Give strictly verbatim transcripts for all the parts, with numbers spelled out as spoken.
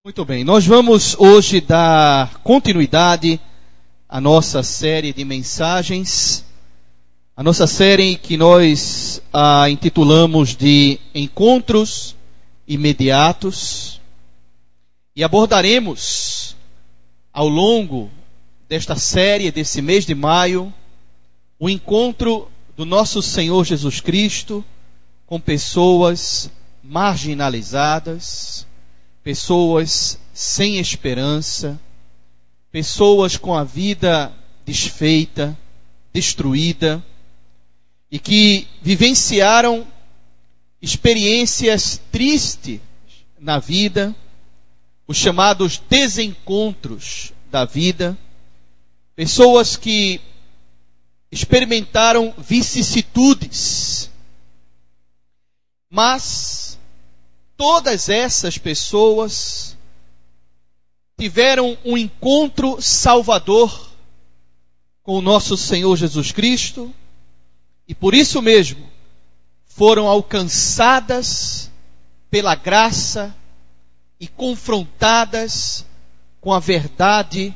Muito bem, nós vamos hoje dar continuidade à nossa série de mensagens, a nossa série que nós ah, intitulamos de Encontros Imediatos, e abordaremos ao longo desta série, desse mês de maio, o encontro do nosso Senhor Jesus Cristo com pessoas marginalizadas, pessoas sem esperança, pessoas com a vida desfeita, destruída, e que vivenciaram experiências tristes na vida, os chamados desencontros da vida, pessoas que experimentaram vicissitudes, mas todas essas pessoas tiveram um encontro salvador com o nosso Senhor Jesus Cristo, e por isso mesmo foram alcançadas pela graça e confrontadas com a verdade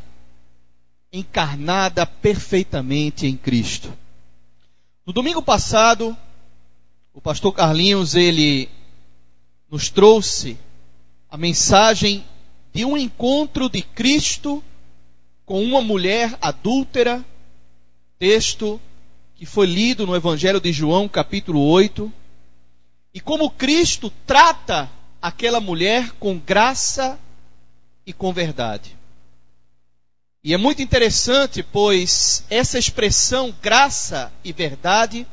encarnada perfeitamente em Cristo. No domingo passado, o pastor Carlinhos, ele nos trouxe a mensagem de um encontro de Cristo com uma mulher adúltera, texto que foi lido no Evangelho de João, capítulo oito, e como Cristo trata aquela mulher com graça e com verdade. E é muito interessante, pois essa expressão graça e verdade,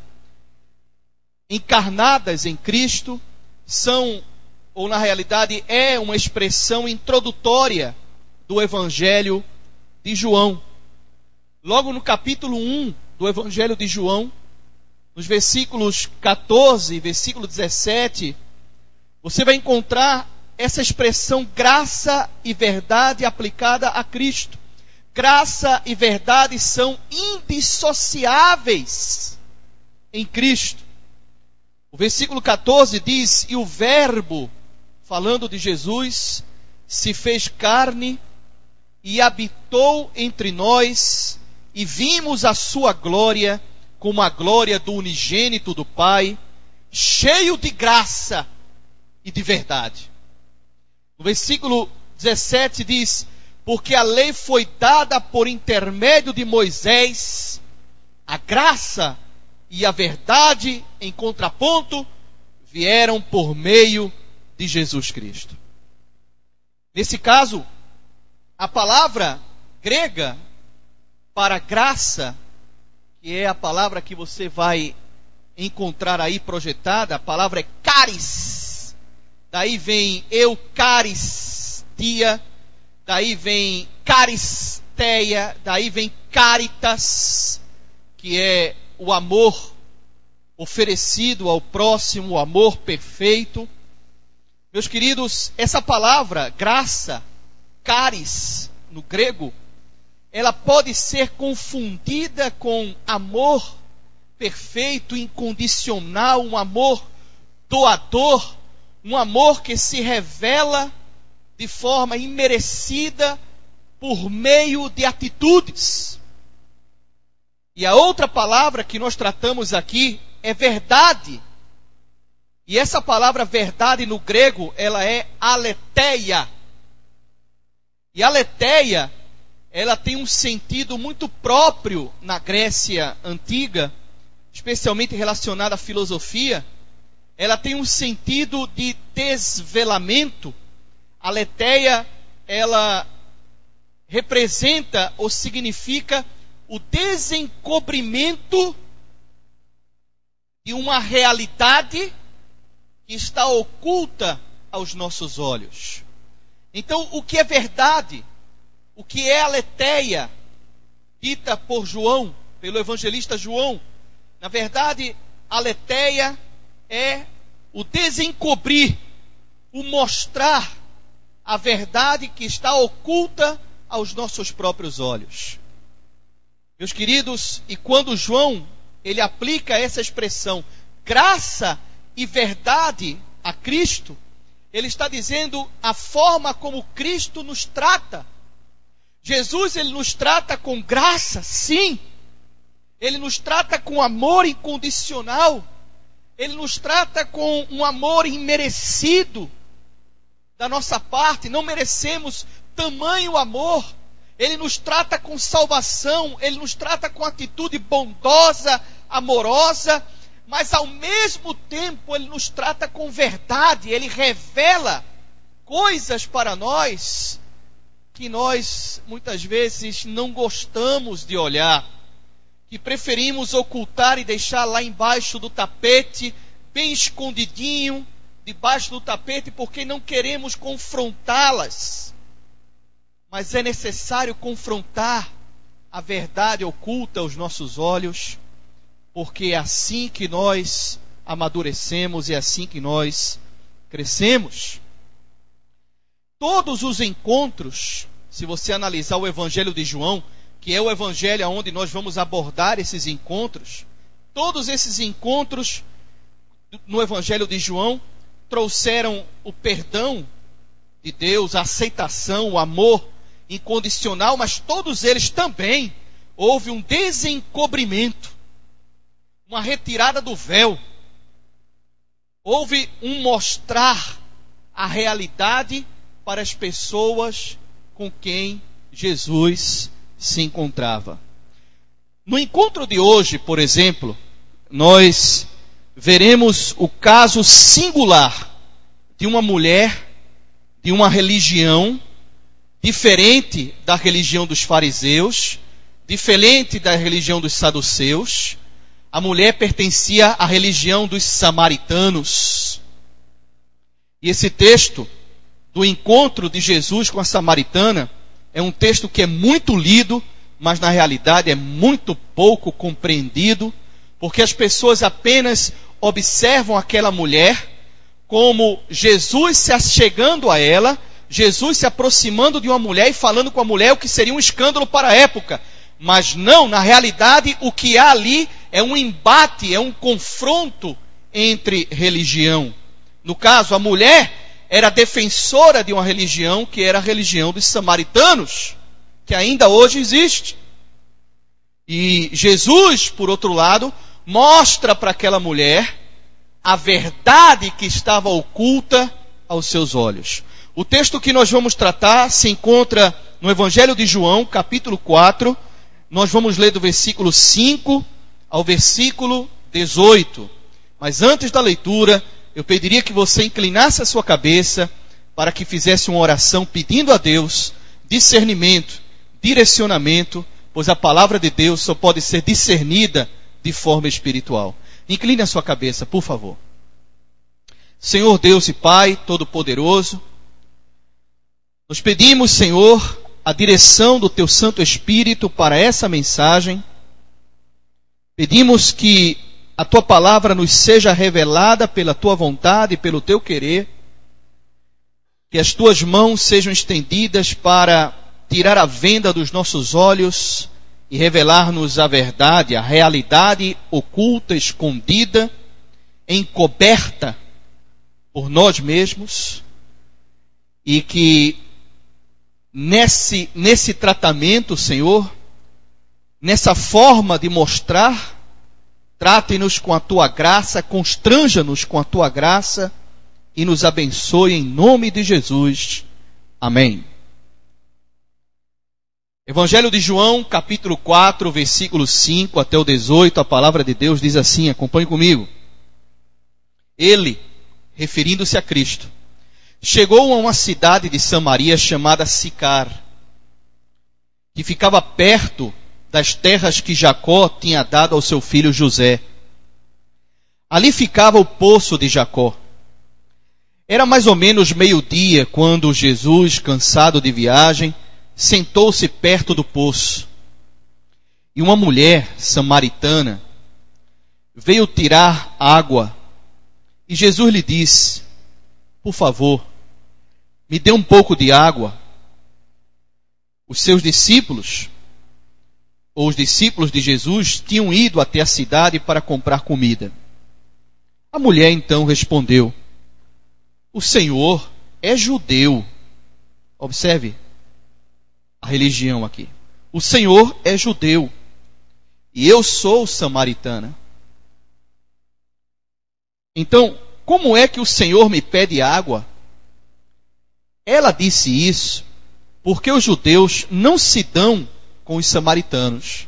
encarnadas em Cristo, são, ou na realidade é uma expressão introdutória do Evangelho de João. Logo no capítulo um do Evangelho de João, nos versículos catorze e versículo dezessete, você vai encontrar essa expressão graça e verdade aplicada a Cristo. Graça e verdade são indissociáveis em Cristo. O versículo catorze diz: e o Verbo, falando de Jesus, se fez carne e habitou entre nós, e vimos a sua glória como a glória do unigênito do Pai, cheio de graça e de verdade. No versículo dezessete diz: porque a lei foi dada por intermédio de Moisés, a graça e a verdade, em contraponto, vieram por meio de Jesus Cristo. Nesse caso, a palavra grega para graça, que é a palavra que você vai encontrar aí projetada, a palavra é charis. Daí vem eucaristia, daí vem caristeia, daí vem caritas, que é o amor oferecido ao próximo, o amor perfeito. Meus queridos, essa palavra, graça, charis, no grego, ela pode ser confundida com amor perfeito, incondicional, um amor doador, um amor que se revela de forma imerecida por meio de atitudes. E a outra palavra que nós tratamos aqui é verdade. E essa palavra verdade no grego, ela é aletheia. E aletheia, ela tem um sentido muito próprio na Grécia antiga, especialmente relacionada à filosofia. Ela tem um sentido de desvelamento. A aletheia, ela representa ou significa o desencobrimento de uma realidade que está oculta aos nossos olhos. Então, o que é verdade? O que é aletheia, dita por João, pelo evangelista João? Na verdade, aletheia é o desencobrir, o mostrar a verdade que está oculta aos nossos próprios olhos. Meus queridos, e quando João, ele aplica essa expressão, graça e verdade a Cristo, ele está dizendo a forma como Cristo nos trata. Jesus, ele nos trata com graça, sim. Ele nos trata com amor incondicional. Ele nos trata com um amor imerecido da nossa parte. Não merecemos tamanho amor. Ele nos trata com salvação. Ele nos trata com atitude bondosa, amorosa. Mas ao mesmo tempo ele nos trata com verdade. Ele revela coisas para nós que nós muitas vezes não gostamos de olhar, que preferimos ocultar e deixar lá embaixo do tapete, bem escondidinho, debaixo do tapete, porque não queremos confrontá-las. Mas é necessário confrontar a verdade oculta aos nossos olhos, porque é assim que nós amadurecemos, é assim que nós crescemos. Todos os encontros, se você analisar o Evangelho de João, que é o Evangelho onde nós vamos abordar esses encontros, todos esses encontros no Evangelho de João trouxeram o perdão de Deus, a aceitação, o amor incondicional, mas todos eles também houve um desencobrimento, uma retirada do véu. Houve um mostrar a realidade para as pessoas com quem Jesus se encontrava. No encontro de hoje, por exemplo, nós veremos o caso singular de uma mulher de uma religião diferente da religião dos fariseus, diferente da religião dos saduceus. A mulher pertencia à religião dos samaritanos. E esse texto do encontro de Jesus com a samaritana é um texto que é muito lido, mas na realidade é muito pouco compreendido, porque as pessoas apenas observam aquela mulher como Jesus se achegando a ela, Jesus se aproximando de uma mulher e falando com a mulher o que seria um escândalo para a época. Mas não, na realidade, o que há ali é um embate, é um confronto entre religião. No caso, a mulher era defensora de uma religião que era a religião dos samaritanos, que ainda hoje existe. E Jesus, por outro lado, mostra para aquela mulher a verdade que estava oculta aos seus olhos. O texto que nós vamos tratar se encontra no Evangelho de João, capítulo quatro. Nós vamos ler do versículo cinco ao versículo dezoito. Mas antes da leitura, eu pediria que você inclinasse a sua cabeça para que fizesse uma oração pedindo a Deus discernimento, direcionamento, pois a palavra de Deus só pode ser discernida de forma espiritual. Incline a sua cabeça, por favor. Senhor Deus e Pai Todo-Poderoso, nós pedimos, Senhor, a direção do Teu Santo Espírito para essa mensagem. Pedimos que a Tua palavra nos seja revelada pela Tua vontade e pelo Teu querer. Que as Tuas mãos sejam estendidas para tirar a venda dos nossos olhos e revelar-nos a verdade, a realidade oculta, escondida, encoberta por nós mesmos. E que nesse, nesse tratamento, Senhor, nessa forma de mostrar, trate-nos com a Tua graça, constranja-nos com a Tua graça e nos abençoe em nome de Jesus. Amém. Evangelho de João, capítulo quatro, versículo cinco até o dezoito, a palavra de Deus diz assim, acompanhe comigo. Ele, referindo-se a Cristo, chegou a uma cidade de Samaria chamada Sicar, que ficava perto das terras que Jacó tinha dado ao seu filho José. Ali ficava o poço de Jacó. Era mais ou menos meio-dia quando Jesus, cansado de viagem, sentou-se perto do poço. E uma mulher samaritana veio tirar água. E Jesus lhe disse, por favor, me dê um pouco de água. Os seus discípulos, ou os discípulos de Jesus, tinham ido até a cidade para comprar comida. A mulher então respondeu, o Senhor é judeu. Observe a religião aqui. O Senhor é judeu e eu sou samaritana. Então, como é que o Senhor me pede água? Ela disse isso porque os judeus não se dão com os samaritanos.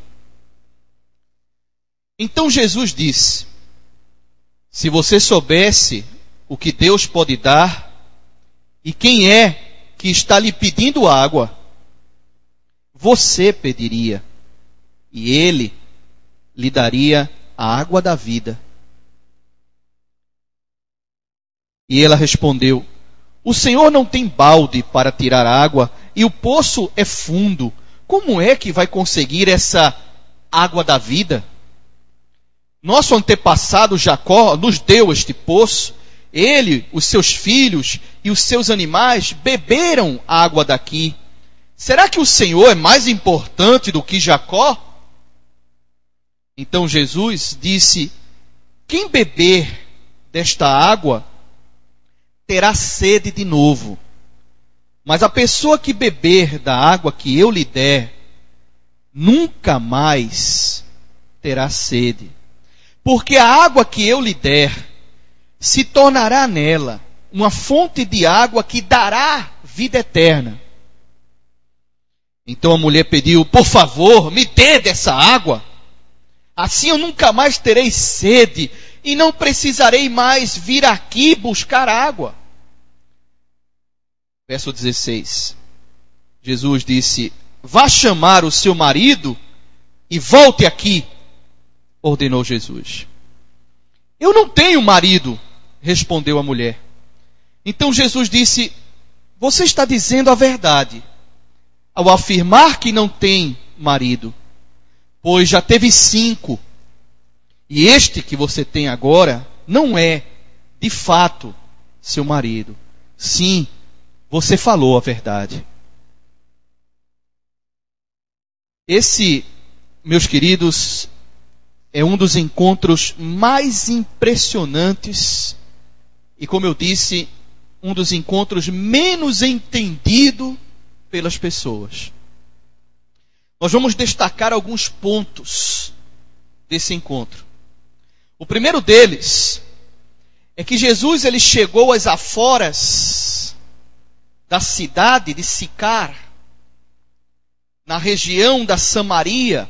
Então Jesus disse: se você soubesse o que Deus pode dar e quem é que está lhe pedindo água, você pediria e ele lhe daria a água da vida. E ela respondeu: o Senhor não tem balde para tirar água e o poço é fundo. Como é que vai conseguir essa água da vida? Nosso antepassado Jacó nos deu este poço. Ele, os seus filhos e os seus animais beberam água daqui. Será que o Senhor é mais importante do que Jacó? Então Jesus disse: quem beber desta água terá sede de novo. Mas a pessoa que beber da água que eu lhe der, nunca mais terá sede. Porque a água que eu lhe der se tornará nela uma fonte de água que dará vida eterna. Então a mulher pediu: por favor, me dê dessa água. Assim eu nunca mais terei sede e não precisarei mais vir aqui buscar água. Verso dezesseis. Jesus disse: vá chamar o seu marido e volte aqui, ordenou Jesus. Eu não tenho marido, respondeu a mulher. Então Jesus disse: você está dizendo a verdade ao afirmar que não tem marido, pois já teve cinco, e este que você tem agora não é, de fato, seu marido. Sim, você falou a verdade. Esse, meus queridos, é um dos encontros mais impressionantes e, como eu disse, um dos encontros menos entendido pelas pessoas. Nós vamos destacar alguns pontos desse encontro. O primeiro deles é que Jesus ele chegou às aforas da cidade de Sicar, na região da Samaria,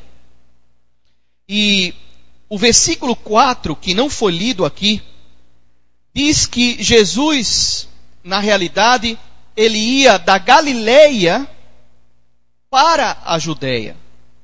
e o versículo quatro, que não foi lido aqui, diz que Jesus, na realidade, ele ia da Galileia para a Judeia.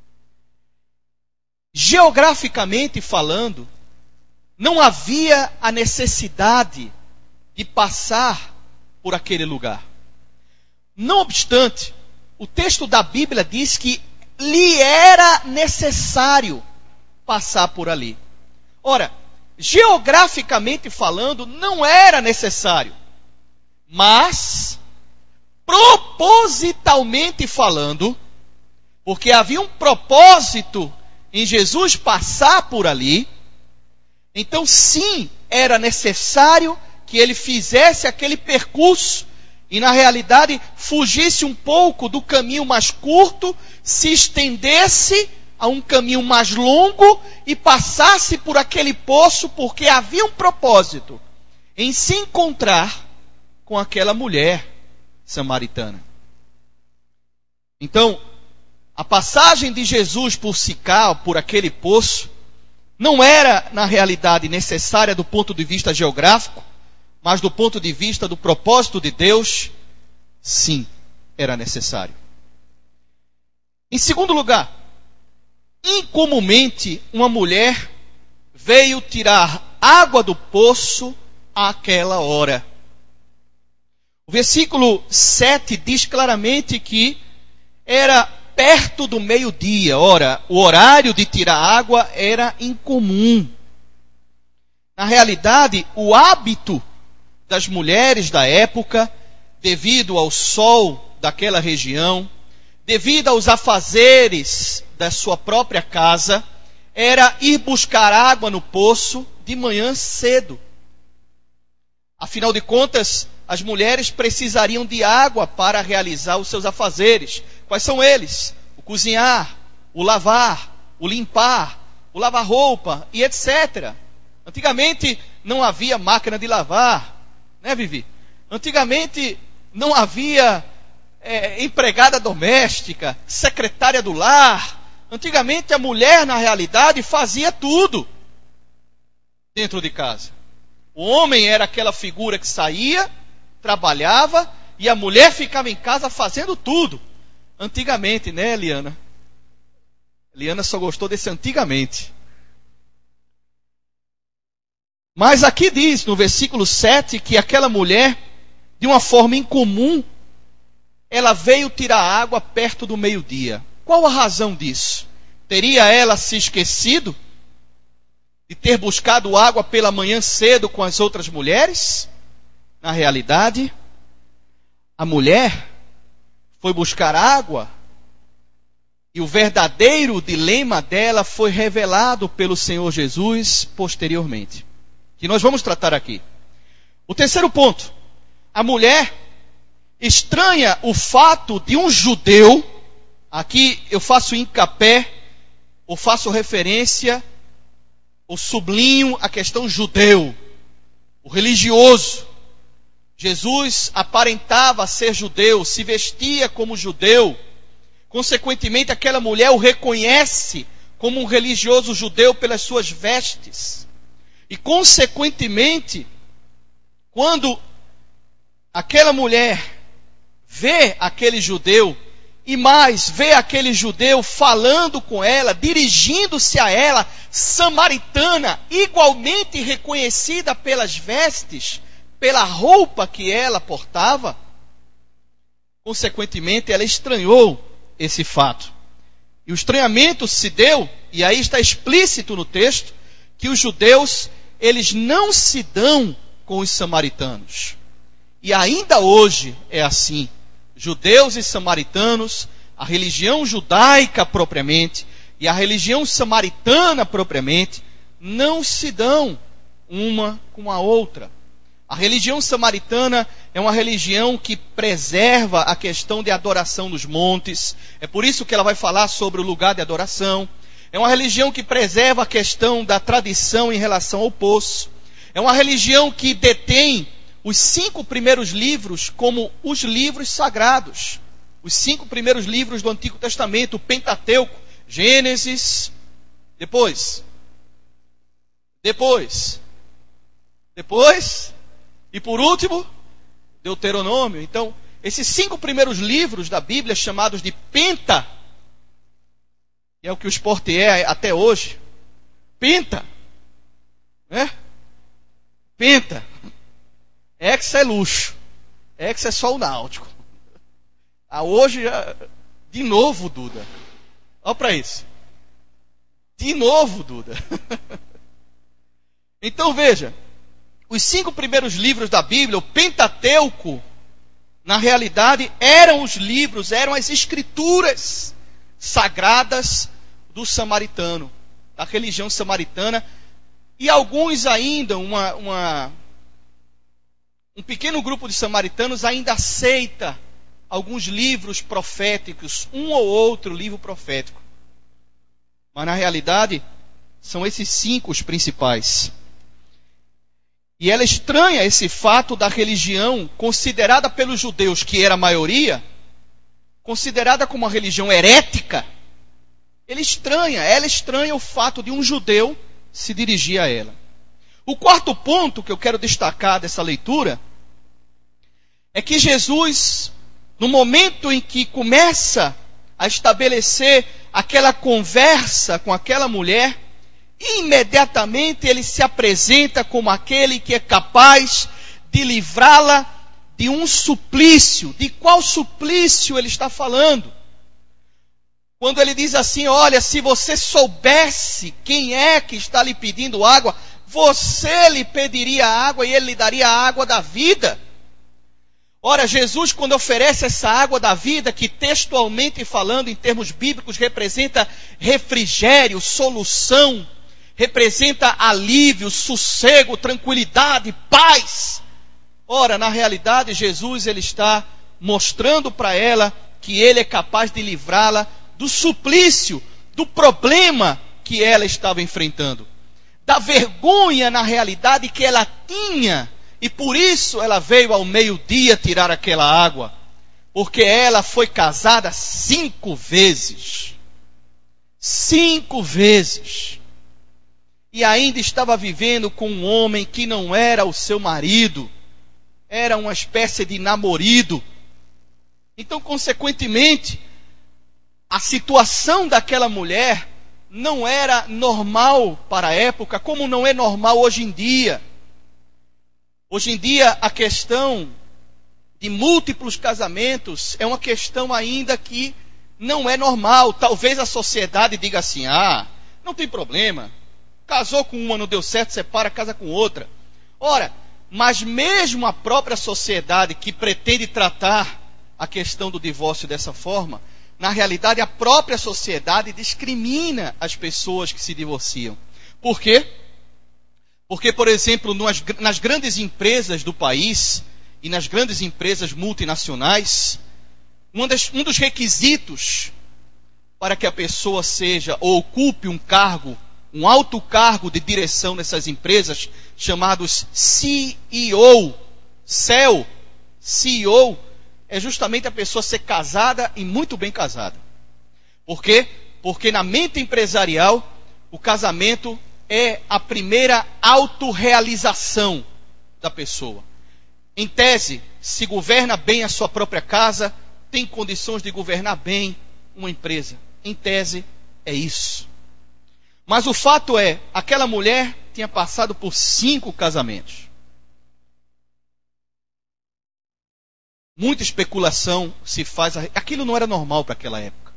Geograficamente falando, não havia a necessidade de passar por aquele lugar. Não obstante, o texto da Bíblia diz que lhe era necessário passar por ali. Ora, geograficamente falando, não era necessário. Mas, propositalmente falando, porque havia um propósito em Jesus passar por ali, então sim, era necessário que ele fizesse aquele percurso e na realidade fugisse um pouco do caminho mais curto, se estendesse a um caminho mais longo e passasse por aquele poço, porque havia um propósito em se encontrar com aquela mulher samaritana. Então, a passagem de Jesus por Sicar, por aquele poço, não era na realidade necessária do ponto de vista geográfico, mas do ponto de vista do propósito de Deus, sim, era necessário. Em segundo lugar, incomumente uma mulher veio tirar água do poço àquela hora. O versículo sete diz claramente que era perto do meio-dia. Ora, o horário de tirar água era incomum. Na realidade, o hábito das mulheres da época, devido ao sol daquela região, devido aos afazeres da sua própria casa, era ir buscar água no poço de manhã cedo. Afinal de contas, as mulheres precisariam de água para realizar os seus afazeres. Quais são eles? O cozinhar, o lavar, o limpar, o lavar roupa e etcétera. Antigamente não havia máquina de lavar, né, Vivi? Antigamente não havia é, empregada doméstica, secretária do lar. Antigamente a mulher, na realidade, fazia tudo dentro de casa. O homem era aquela figura que saía, trabalhava, e a mulher ficava em casa fazendo tudo. Antigamente, né, Eliana? Eliana só gostou desse antigamente. Mas aqui diz, no versículo sete, que aquela mulher, de uma forma incomum, ela veio tirar água perto do meio-dia. Qual a razão disso? Teria ela se esquecido de ter buscado água pela manhã cedo com as outras mulheres? Na realidade, a mulher foi buscar água e o verdadeiro dilema dela foi revelado pelo Senhor Jesus posteriormente, que nós vamos tratar aqui. O terceiro ponto: a mulher estranha o fato de um judeu, aqui eu faço encapé, ou faço referência, ou sublinho a questão judeu, o religioso. Jesus aparentava ser judeu, se vestia como judeu. Consequentemente, aquela mulher o reconhece como um religioso judeu pelas suas vestes. E, consequentemente, quando aquela mulher vê aquele judeu, e mais, vê aquele judeu falando com ela, dirigindo-se a ela, samaritana, igualmente reconhecida pelas vestes, pela roupa que ela portava, consequentemente, ela estranhou esse fato. E o estranhamento se deu, e aí está explícito no texto, que os judeus, eles não se dão com os samaritanos. E ainda hoje é assim. Judeus e samaritanos, a religião judaica propriamente, e a religião samaritana propriamente, não se dão uma com a outra. A religião samaritana é uma religião que preserva a questão de adoração nos montes. É por isso que ela vai falar sobre o lugar de adoração. É uma religião que preserva a questão da tradição em relação ao poço. É uma religião que detém os cinco primeiros livros como os livros sagrados. Os cinco primeiros livros do Antigo Testamento, o Pentateuco, Gênesis, depois, depois, depois, e por último, Deuteronômio. Então, esses cinco primeiros livros da Bíblia, chamados de Penta, que é o que o esporte é até hoje, Penta, né? Penta, Hexa é luxo, Hexa é só o náutico. Ah, hoje, de novo, Duda. Olha para isso. De novo, Duda. Então veja, os cinco primeiros livros da Bíblia, o Pentateuco, na realidade, eram os livros, eram as escrituras sagradas do samaritano, da religião samaritana, e alguns ainda, uma, uma, um pequeno grupo de samaritanos ainda aceita alguns livros proféticos, um ou outro livro profético. Mas na realidade, são esses cinco os principais. E ela estranha esse fato da religião considerada pelos judeus, que era a maioria, considerada como uma religião herética. Ele estranha, ela estranha o fato de um judeu se dirigir a ela. O quarto ponto que eu quero destacar dessa leitura é que Jesus, no momento em que começa a estabelecer aquela conversa com aquela mulher, imediatamente ele se apresenta como aquele que é capaz de livrá-la de um suplício. De qual suplício ele está falando? Quando ele diz assim: olha, se você soubesse quem é que está lhe pedindo água, você lhe pediria água e ele lhe daria a água da vida. Ora, Jesus, quando oferece essa água da vida, que textualmente falando, em termos bíblicos, representa refrigério, solução, representa alívio, sossego, tranquilidade, paz. Ora, na realidade, Jesus ele está mostrando para ela que ele é capaz de livrá-la do suplício, do problema que ela estava enfrentando, da vergonha na realidade que ela tinha, e por isso ela veio ao meio-dia tirar aquela água, porque ela foi casada cinco vezes. Cinco vezes. E ainda estava vivendo com um homem que não era o seu marido, era uma espécie de namorido. Então, consequentemente, a situação daquela mulher não era normal para a época, como não é normal hoje em dia. Hoje em dia, a questão de múltiplos casamentos é uma questão ainda que não é normal. Talvez a sociedade diga assim, ah, não tem problema, casou com uma, não deu certo, separa, casa com outra. Ora, mas mesmo a própria sociedade que pretende tratar a questão do divórcio dessa forma, na realidade a própria sociedade discrimina as pessoas que se divorciam. Por quê? Porque, por exemplo, nas, nas grandes empresas do país e nas grandes empresas multinacionais, um, das, um dos requisitos para que a pessoa seja ou ocupe um cargo, um alto cargo de direção nessas empresas, chamados C E O, C E O, C E O, é justamente a pessoa ser casada e muito bem casada. Por quê? Porque na mente empresarial, o casamento é a primeira autorrealização da pessoa. Em tese, se governa bem a sua própria casa, tem condições de governar bem uma empresa. Em tese, é isso. Mas o fato é, aquela mulher tinha passado por cinco casamentos. Muita especulação se faz. Aquilo não era normal para aquela época.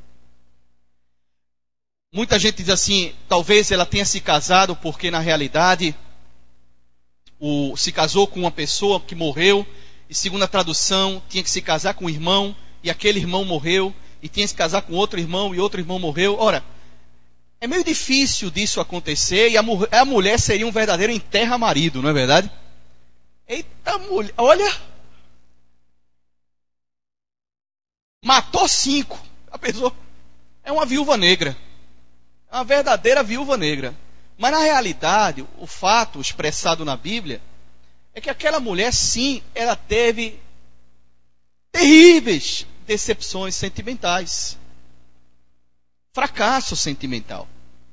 Muita gente diz assim, talvez ela tenha se casado porque na realidade o, se casou com uma pessoa que morreu, e segundo a tradução, tinha que se casar com um irmão, e aquele irmão morreu, e tinha que se casar com outro irmão, e outro irmão morreu. Ora, é meio difícil disso acontecer, e a, a mulher seria um verdadeiro enterra-marido, não é verdade? Eita mulher, olha, matou cinco, a pessoa é uma viúva negra, é uma verdadeira viúva negra. Mas na realidade, o fato expressado na Bíblia é que aquela mulher, sim, ela teve terríveis decepções sentimentais. Fracasso sentimental.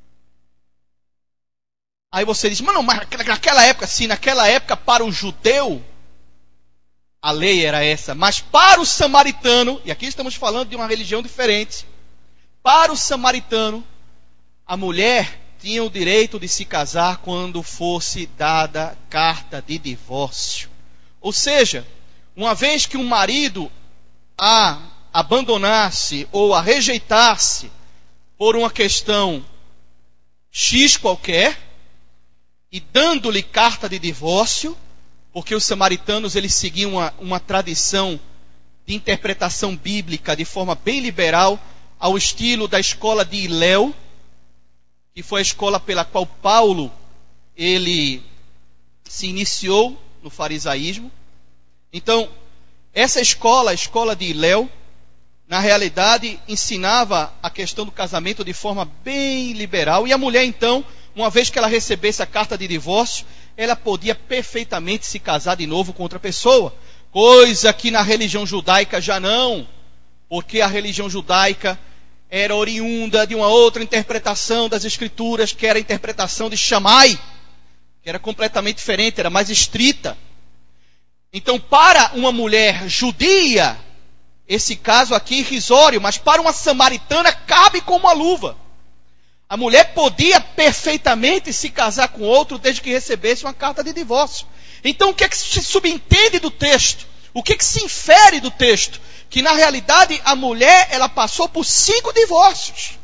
Aí você diz, mas não, mas naquela época, sim, naquela época para o judeu, a lei era essa. Mas para o samaritano, e aqui estamos falando de uma religião diferente, para o samaritano, a mulher tinha o direito de se casar quando fosse dada carta de divórcio. Ou seja, uma vez que um marido a abandonasse ou a rejeitasse por uma questão X qualquer, e dando-lhe carta de divórcio, porque os samaritanos eles seguiam uma, uma tradição de interpretação bíblica de forma bem liberal, ao estilo da escola de Hilel, que foi a escola pela qual Paulo ele se iniciou no farisaísmo. Então, essa escola, a escola de Hilel, na realidade ensinava a questão do casamento de forma bem liberal, e a mulher então, uma vez que ela recebesse a carta de divórcio, ela podia perfeitamente se casar de novo com outra pessoa, coisa que na religião judaica já não, porque a religião judaica era oriunda de uma outra interpretação das escrituras, que era a interpretação de Shammai, que era completamente diferente, era mais estrita. Então, para uma mulher judia, esse caso aqui é irrisório, mas para uma samaritana cabe como uma luva. A mulher podia perfeitamente se casar com outro desde que recebesse uma carta de divórcio. Então, o que é que se subentende do texto? O que é que se infere do texto? Que na realidade a mulher ela passou por cinco divórcios.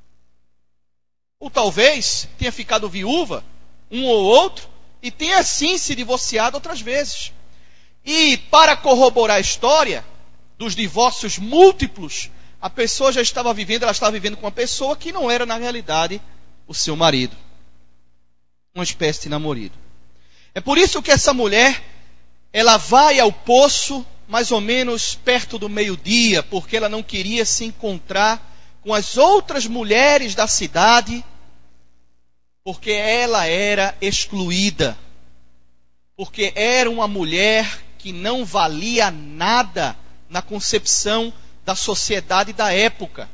Ou talvez tenha ficado viúva, um ou outro, e tenha sim se divorciado outras vezes. E para corroborar a história dos divórcios múltiplos, a pessoa já estava vivendo, ela estava vivendo com uma pessoa que não era na realidade o seu marido. Uma espécie de namorado. É por isso que essa mulher, ela vai ao poço mais ou menos perto do meio-dia, porque ela não queria se encontrar com as outras mulheres da cidade, porque ela era excluída, porque era uma mulher que não valia nada na concepção da sociedade da época.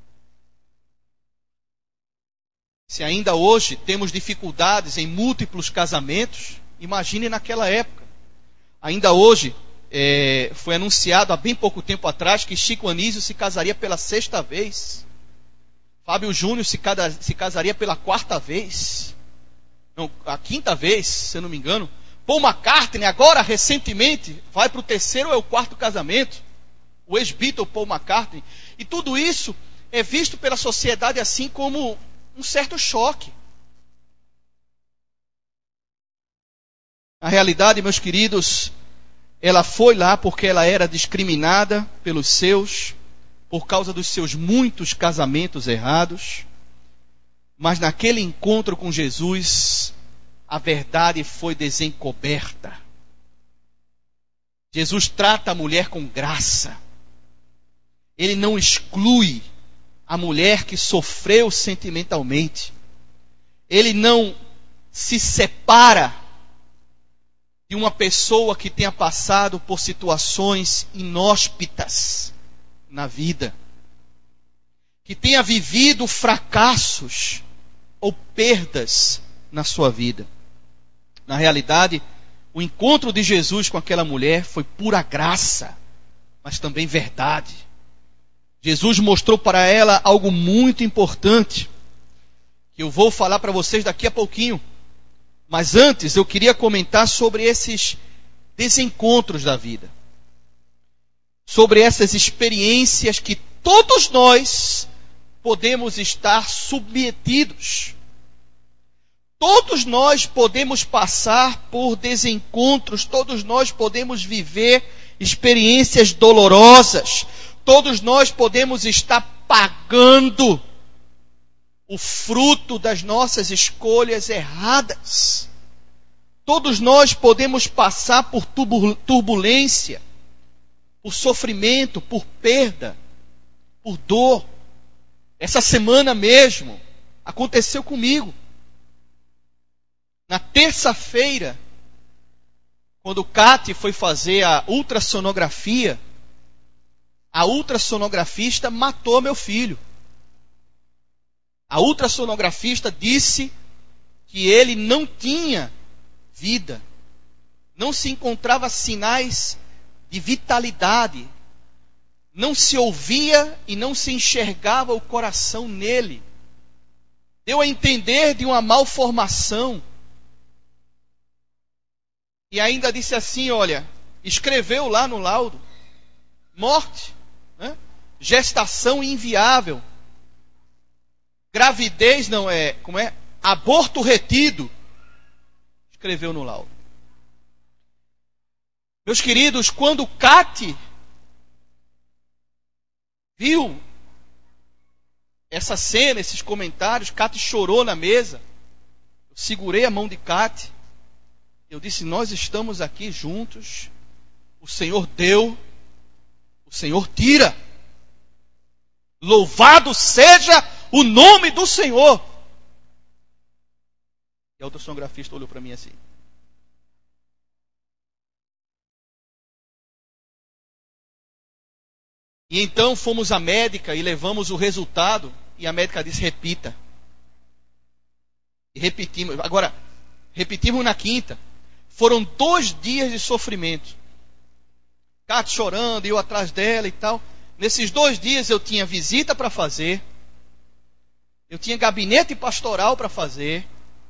Se ainda hoje temos dificuldades em múltiplos casamentos, imagine naquela época. Ainda hoje, é, foi anunciado há bem pouco tempo atrás que Chico Anísio se casaria pela sexta vez. Fábio Júnior se, cada, se casaria pela quarta vez. Não, a quinta vez, se eu não me engano. Paul McCartney, agora, recentemente, vai para o terceiro ou é o quarto casamento. O ex-Beatle Paul McCartney. E tudo isso é visto pela sociedade assim como um certo choque. Na realidade, meus queridos, ela foi lá porque ela era discriminada pelos seus, por causa dos seus muitos casamentos errados. Mas naquele encontro com Jesus, a verdade foi desencoberta. Jesus trata a mulher com graça. Ele não exclui a mulher que sofreu sentimentalmente. Ele não se separa de uma pessoa que tenha passado por situações inóspitas na vida, que tenha vivido fracassos ou perdas na sua vida. Na realidade, o encontro de Jesus com aquela mulher foi pura graça, mas também verdade. Jesus mostrou para ela algo muito importante, que eu vou falar para vocês daqui a pouquinho. Mas antes eu queria comentar sobre esses desencontros da vida. Sobre essas experiências que todos nós podemos estar submetidos. Todos nós podemos passar por desencontros, todos nós podemos viver experiências dolorosas, todos nós podemos estar pagando o fruto das nossas escolhas erradas. Todos nós podemos passar por turbulência, por sofrimento, por perda, por dor. Essa semana mesmo aconteceu comigo. Na terça-feira, quando Cate foi fazer a ultrassonografia, a ultrassonografista matou meu filho. A ultrassonografista disse que ele não tinha vida, não se encontrava sinais de vitalidade, não se ouvia e não se enxergava o coração nele. Deu a entender de uma malformação. E ainda disse assim, olha, escreveu lá no laudo, morte, né? Gestação inviável, gravidez não é, como é? Aborto retido, escreveu no laudo. Meus queridos, quando Cate viu essa cena, esses comentários, Cate chorou na mesa. Eu segurei a mão de Cate. Eu disse, nós estamos aqui juntos. O Senhor deu, o Senhor tira. Louvado seja o nome do Senhor. E a ultrassonografista olhou para mim assim. E então fomos à médica e levamos o resultado. E a médica disse, repita. E repetimos. Agora, repetimos na quinta. Foram dois dias de sofrimento. Cate chorando, eu atrás dela e tal. Nesses dois dias eu tinha visita para fazer. Eu tinha gabinete pastoral para fazer.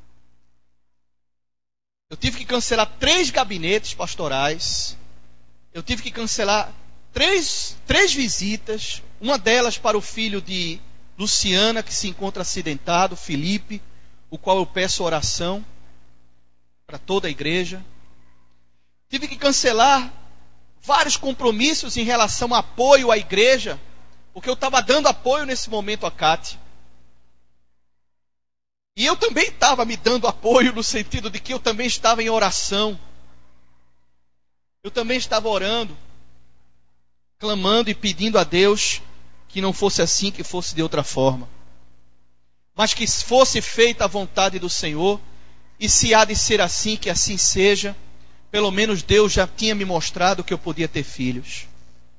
Eu tive que cancelar três gabinetes pastorais. Eu tive que cancelar três, três visitas. Uma delas para o filho de Luciana, que se encontra acidentado, Felipe, o qual eu peço oração para toda a igreja. Tive que cancelar vários compromissos em relação a apoio à igreja, porque eu estava dando apoio nesse momento a Cate. E eu também estava me dando apoio no sentido de que eu também estava em oração. Eu também estava orando, clamando e pedindo a Deus que não fosse assim, que fosse de outra forma. Mas que fosse feita a vontade do Senhor, e se há de ser assim, que assim seja. Pelo menos Deus já tinha me mostrado que eu podia ter filhos.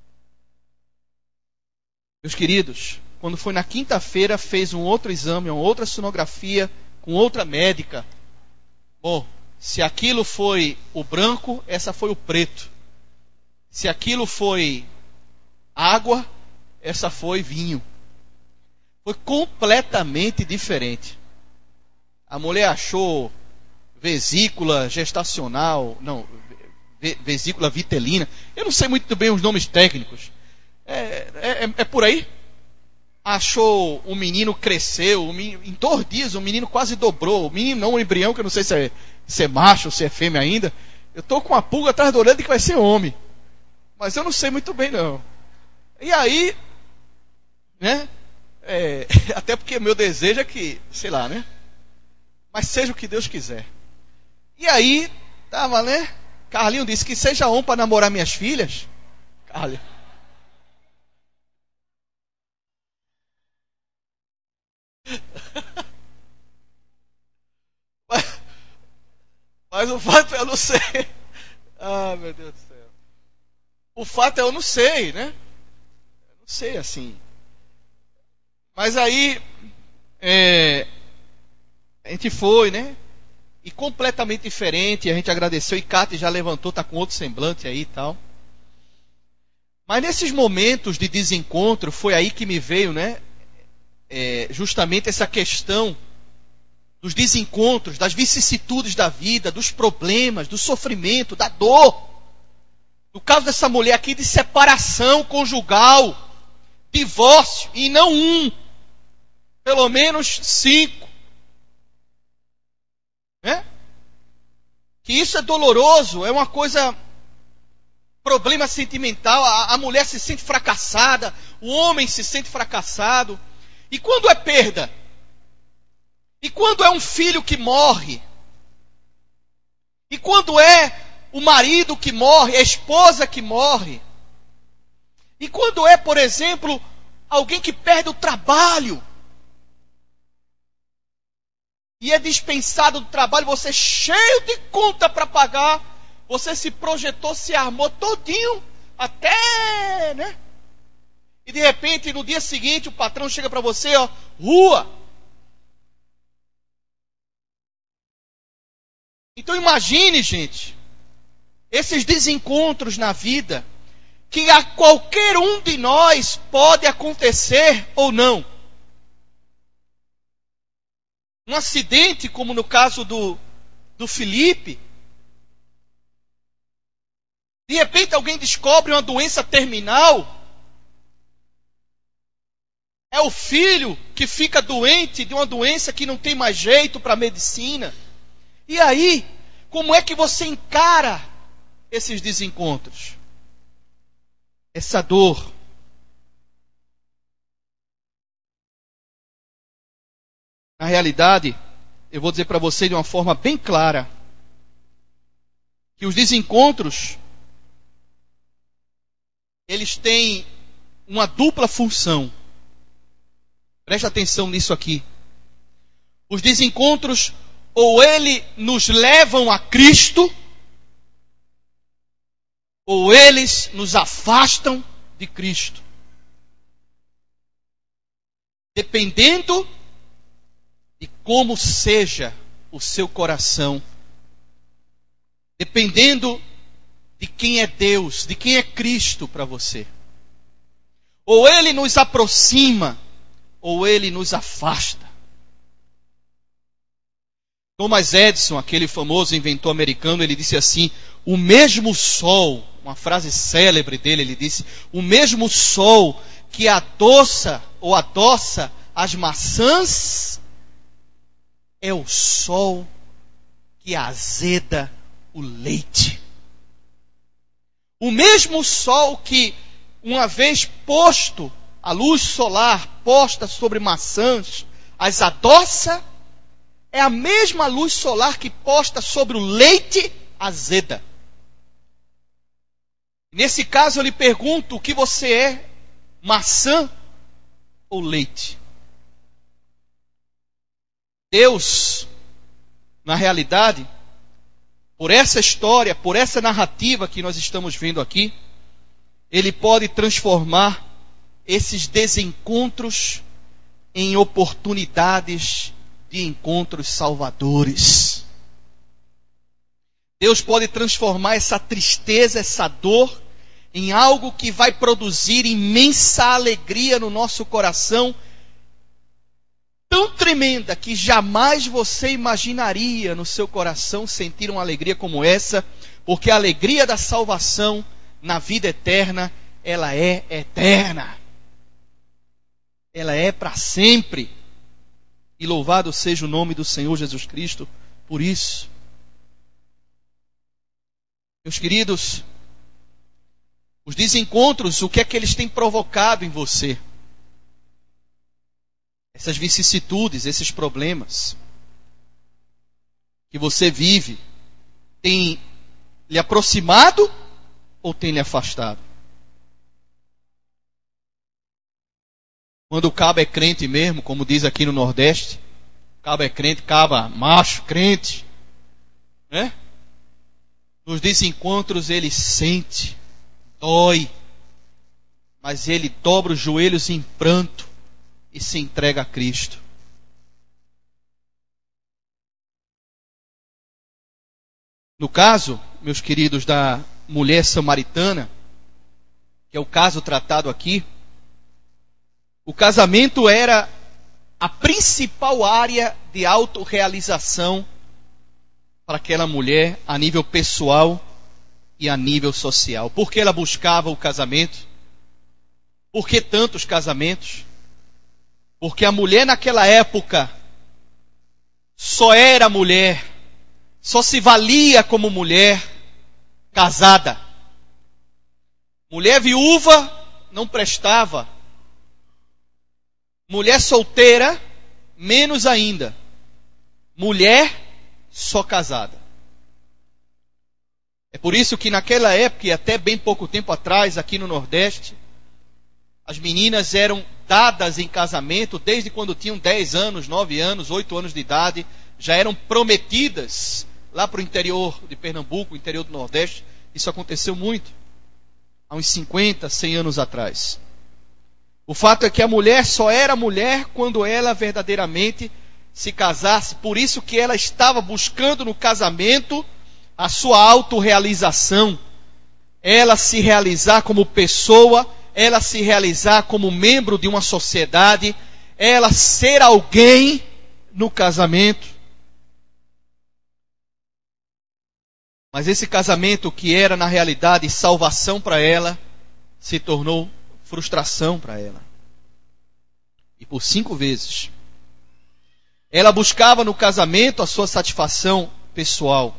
Meus queridos, quando foi na quinta-feira, fez um outro exame, uma outra sonografia, com outra médica. Bom, se aquilo foi o branco, essa foi o preto. Se aquilo foi água, essa foi vinho. Foi completamente diferente. A mulher achou vesícula gestacional, não, vesícula vitelina. Eu não sei muito bem os nomes técnicos. É, é, é por aí. Achou o menino cresceu, o menino, em dois dias o menino quase dobrou. O menino não, o embrião, que eu não sei se é, se é macho ou se é fêmea ainda. Eu estou com uma pulga atrás da orelha de que vai ser homem. Mas eu não sei muito bem não. E aí, né? É, até porque meu desejo é que, sei lá, né? Mas seja o que Deus quiser. E aí, tava, né? Carlinho disse que seja homem para namorar minhas filhas. Carlinho. Mas, mas o fato é eu não sei. Ah, meu Deus do céu. O fato é eu não sei, né? Eu não sei assim. Mas aí, é, a gente foi, né? E completamente diferente, a gente agradeceu, e Cátia já levantou, está com outro semblante aí e tal. Mas nesses momentos de desencontro, foi aí que me veio, né? É, justamente essa questão dos desencontros, das vicissitudes da vida, dos problemas, do sofrimento, da dor. No caso dessa mulher aqui, de separação conjugal, divórcio, e não um, pelo menos cinco. Né? Que isso é doloroso, é uma coisa, problema sentimental, a, a mulher se sente fracassada, o homem se sente fracassado. E quando é perda? E quando é um filho que morre? E quando é o marido que morre, a esposa que morre? E quando é, por exemplo, alguém que perde o trabalho? E é dispensado do trabalho, você cheio de conta para pagar, você se projetou, se armou todinho, até, né? E de repente, no dia seguinte, o patrão chega para você, ó, rua. Então imagine, gente, esses desencontros na vida, que a qualquer um de nós pode acontecer ou não. Um acidente, como no caso do, do Felipe. De repente alguém descobre uma doença terminal. É o filho que fica doente de uma doença que não tem mais jeito para a medicina. E aí, como é que você encara esses desencontros? Essa dor. Na realidade, eu vou dizer para você de uma forma bem clara, que os desencontros, eles têm uma dupla função. Preste atenção nisso aqui. Os desencontros, ou eles nos levam a Cristo, ou eles nos afastam de Cristo. Dependendo de como seja o seu coração, dependendo de quem é Deus, de quem é Cristo para você. Ou Ele nos aproxima, ou Ele nos afasta. Thomas Edison, aquele famoso inventor americano, ele disse assim: o mesmo sol, uma frase célebre dele, ele disse: o mesmo sol que adoça ou adoça as maçãs é o sol que azeda o leite. O mesmo sol que, uma vez posto, a luz solar posta sobre maçãs, as adoça, é a mesma luz solar que posta sobre o leite azeda. Nesse caso eu lhe pergunto, o que você é? Maçã ou leite? Deus, na realidade, por essa história, por essa narrativa que nós estamos vendo aqui, Ele pode transformar esses desencontros em oportunidades de encontros salvadores. Deus pode transformar essa tristeza, essa dor, em algo que vai produzir imensa alegria no nosso coração, tão tremenda que jamais você imaginaria no seu coração sentir uma alegria como essa, porque a alegria da salvação na vida eterna, ela é eterna. Ela é para sempre. E louvado seja o nome do Senhor Jesus Cristo por isso. Meus queridos, os desencontros, o que é que eles têm provocado em você? Essas vicissitudes, esses problemas que você vive, tem lhe aproximado ou tem lhe afastado? Quando o cabo é crente mesmo, como diz aqui no Nordeste, cabo é crente, caba macho, crente, né? Nos desencontros ele sente, dói, mas ele dobra os joelhos em pranto e se entrega a Cristo. No caso, meus queridos, da mulher samaritana, que é o caso tratado aqui, o casamento era a principal área de autorrealização para aquela mulher a nível pessoal e a nível social. Por que ela buscava o casamento? Por que tantos casamentos? Porque a mulher naquela época só era mulher, só se valia como mulher casada. Mulher viúva não prestava. Mulher solteira, menos ainda. Mulher só casada. É por isso que naquela época, e até bem pouco tempo atrás, aqui no Nordeste, as meninas eram dadas em casamento desde quando tinham dez anos, nove anos, oito anos de idade. Já eram prometidas lá para o interior de Pernambuco, interior do Nordeste. Isso aconteceu muito, há uns cinquenta, cem anos atrás. O fato é que a mulher só era mulher quando ela verdadeiramente se casasse. Por isso que ela estava buscando no casamento a sua autorrealização. Ela se realizar como pessoa, ela se realizar como membro de uma sociedade, ela ser alguém no casamento. Mas esse casamento que era na realidade salvação para ela, se tornou frustração para ela. E por cinco vezes ela buscava no casamento a sua satisfação pessoal.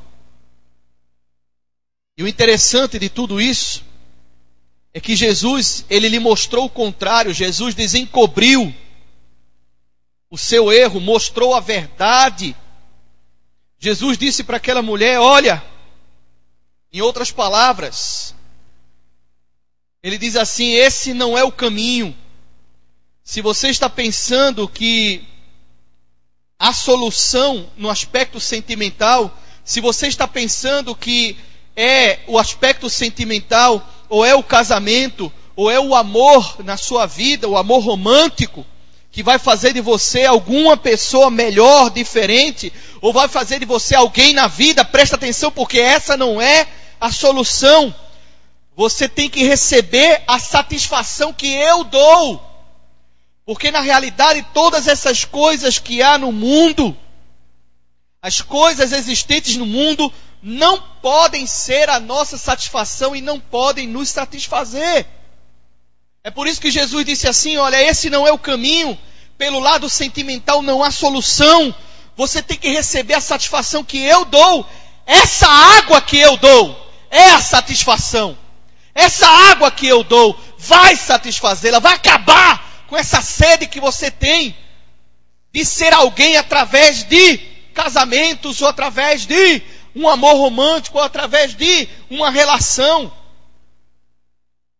E o interessante de tudo isso é que Jesus, ele lhe mostrou o contrário. Jesus desencobriu o seu erro, mostrou a verdade. Jesus disse para aquela mulher, olha, em outras palavras, ele diz assim, esse não é o caminho. Se você está pensando que a solução no aspecto sentimental, se você está pensando que é o aspecto sentimental, ou é o casamento, ou é o amor na sua vida, o amor romântico, que vai fazer de você alguma pessoa melhor, diferente, ou vai fazer de você alguém na vida, presta atenção, porque essa não é a solução. Você tem que receber a satisfação que eu dou. Porque na realidade todas essas coisas que há no mundo, as coisas existentes no mundo, não podem ser a nossa satisfação e não podem nos satisfazer. É por isso que Jesus disse assim, olha, esse não é o caminho, pelo lado sentimental não há solução. Você tem que receber a satisfação que eu dou. Essa água que eu dou é a satisfação. Essa água que eu dou vai satisfazê-la, vai acabar com essa sede que você tem de ser alguém através de casamentos, ou através de um amor romântico, ou através de uma relação.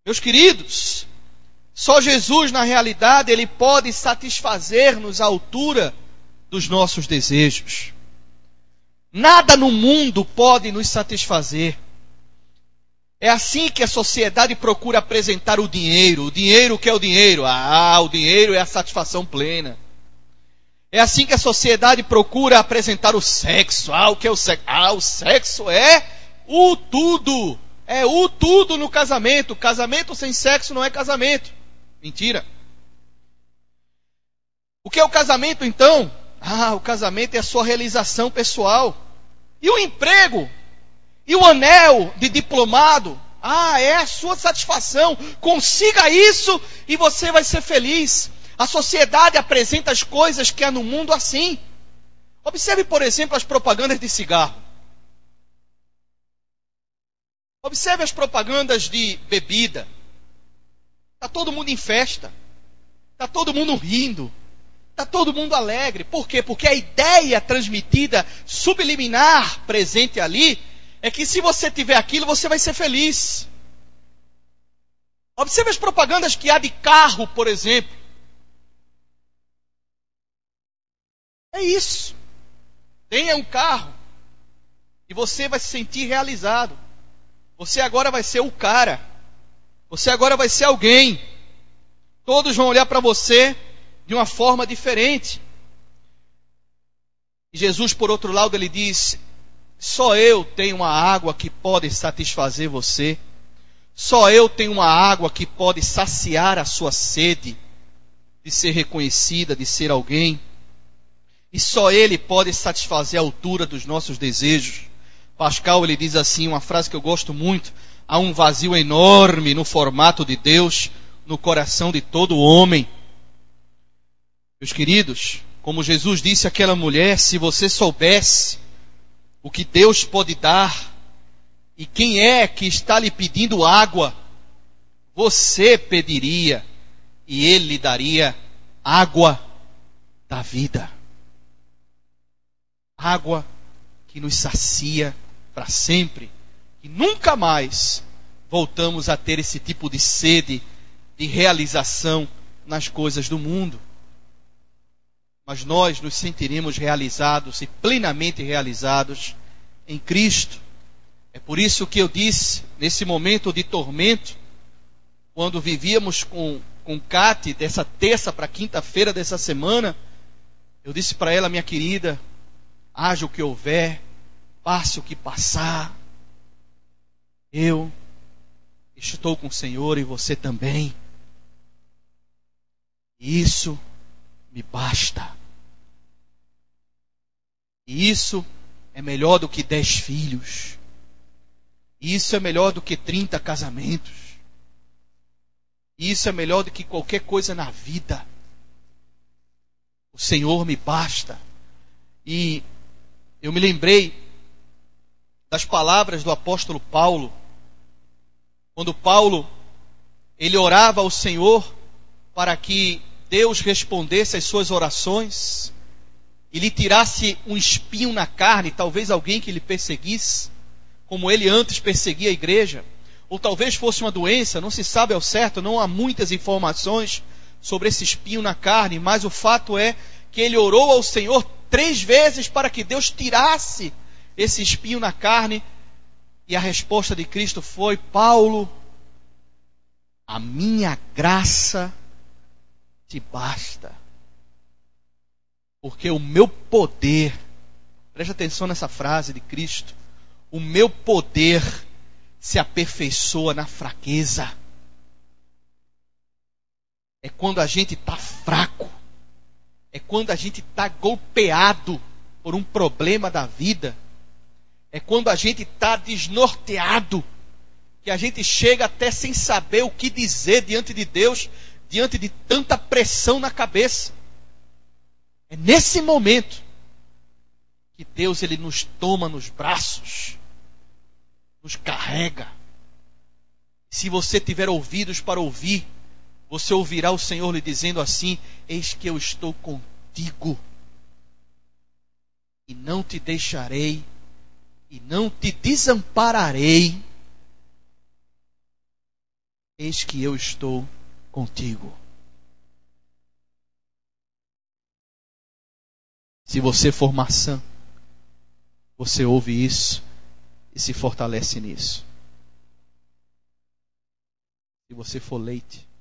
Meus queridos, só Jesus, na realidade, ele pode satisfazer-nos à altura dos nossos desejos. Nada no mundo pode nos satisfazer. É assim que a sociedade procura apresentar o dinheiro. O dinheiro, o que é o dinheiro? Ah, o dinheiro é a satisfação plena. É assim que a sociedade procura apresentar o sexo. Ah, o que é o sexo? Ah, o sexo é o tudo. É o tudo no casamento. Casamento sem sexo não é casamento. Mentira. O que é o casamento então? Ah, o casamento é a sua realização pessoal. E o emprego? E o anel de diplomado? Ah, é a sua satisfação. Consiga isso e você vai ser feliz. A sociedade apresenta as coisas que há no mundo assim. Observe, por exemplo, as propagandas de cigarro. Observe as propagandas de bebida. Está todo mundo em festa. Está todo mundo rindo. Está todo mundo alegre. Por quê? Porque a ideia transmitida, subliminar, presente ali, é que se você tiver aquilo, você vai ser feliz. Observe as propagandas que há de carro, por exemplo. É isso. Tenha um carro e você vai se sentir realizado. Você agora vai ser o cara. Você agora vai ser alguém. Todos vão olhar para você de uma forma diferente. E Jesus, por outro lado, ele diz: só eu tenho uma água que pode satisfazer você. Só eu tenho uma água que pode saciar a sua sede de ser reconhecida, de ser alguém. E só Ele pode satisfazer a altura dos nossos desejos. Pascal, ele diz assim, uma frase que eu gosto muito: há um vazio enorme no formato de Deus, no coração de todo homem. Meus queridos, como Jesus disse àquela mulher, se você soubesse o que Deus pode dar e quem é que está lhe pedindo água, você pediria e Ele lhe daria água da vida. Água que nos sacia para sempre. E nunca mais voltamos a ter esse tipo de sede de realização nas coisas do mundo. Mas nós nos sentiremos realizados e plenamente realizados em Cristo. É por isso que eu disse, nesse momento de tormento, quando vivíamos com, com Cate, dessa terça para quinta-feira dessa semana, eu disse para ela: minha querida, haja o que houver, passe o que passar, eu estou com o Senhor e você também. E isso me basta. E isso é melhor do que dez filhos. E isso é melhor do que trinta casamentos. E isso é melhor do que qualquer coisa na vida. O Senhor me basta. E eu me lembrei das palavras do apóstolo Paulo, quando Paulo, ele orava ao Senhor para que Deus respondesse às suas orações e lhe tirasse um espinho na carne, talvez alguém que lhe perseguisse, como ele antes perseguia a igreja, ou talvez fosse uma doença, não se sabe ao certo, não há muitas informações sobre esse espinho na carne, mas o fato é que ele orou ao Senhor três vezes para que Deus tirasse esse espinho na carne, e a resposta de Cristo foi: Paulo, a minha graça te basta, porque o meu poder, preste atenção nessa frase de Cristo, o meu poder se aperfeiçoa na fraqueza. É quando a gente está fraco, é quando a gente está golpeado por um problema da vida, é quando a gente está desnorteado, que a gente chega até sem saber o que dizer diante de Deus, diante de tanta pressão na cabeça. É nesse momento que Deus, ele nos toma nos braços, nos carrega. Se você tiver ouvidos para ouvir, você ouvirá o Senhor lhe dizendo assim: eis que eu estou contigo, e não te deixarei, e não te desampararei. eis que eu estou contigo. Se você for maçã, você ouve isso e se fortalece nisso. Se você for leite,